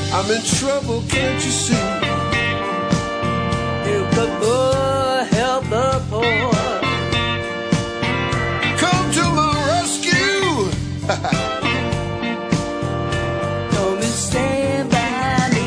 I'm in trouble, can't you see? Help the poor, help the poor. Come to my rescue. Come and stand by me.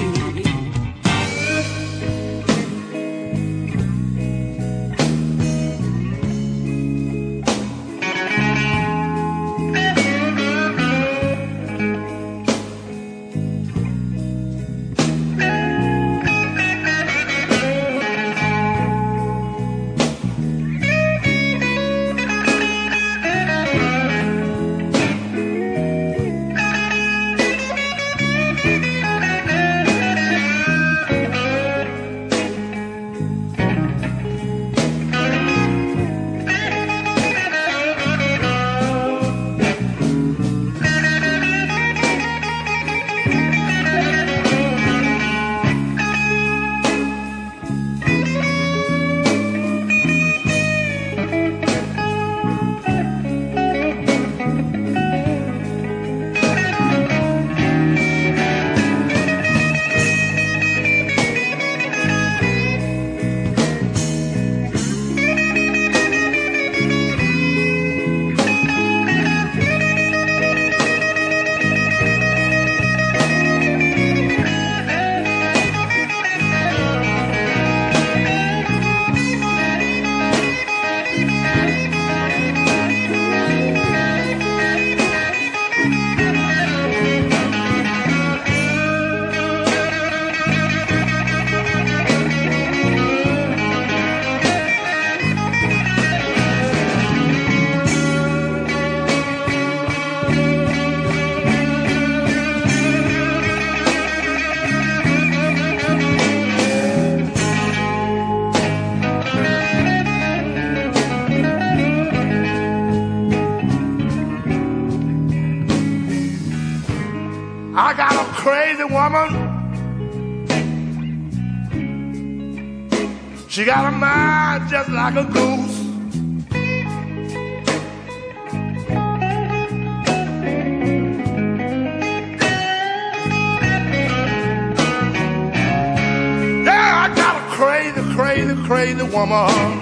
I got a crazy woman. She got a mind just like a goose. Yeah, I got a crazy, crazy, crazy woman.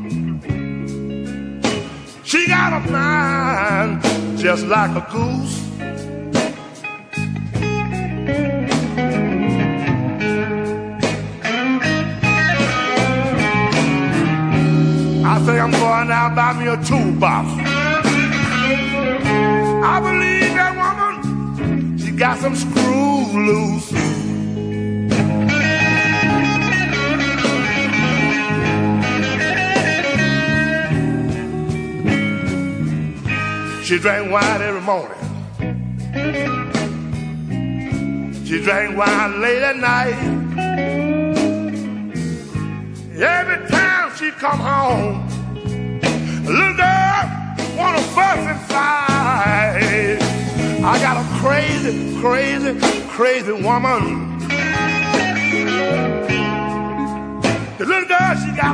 She got a mind just like a goose. I think I'm going out and buy me a toolbox. I believe that woman, she got some screws loose. She drank wine every morning. She drank wine late at night. Every time she come home, a little girl wanna fuss and fight. I got a crazy, crazy, crazy woman. The little girl, she got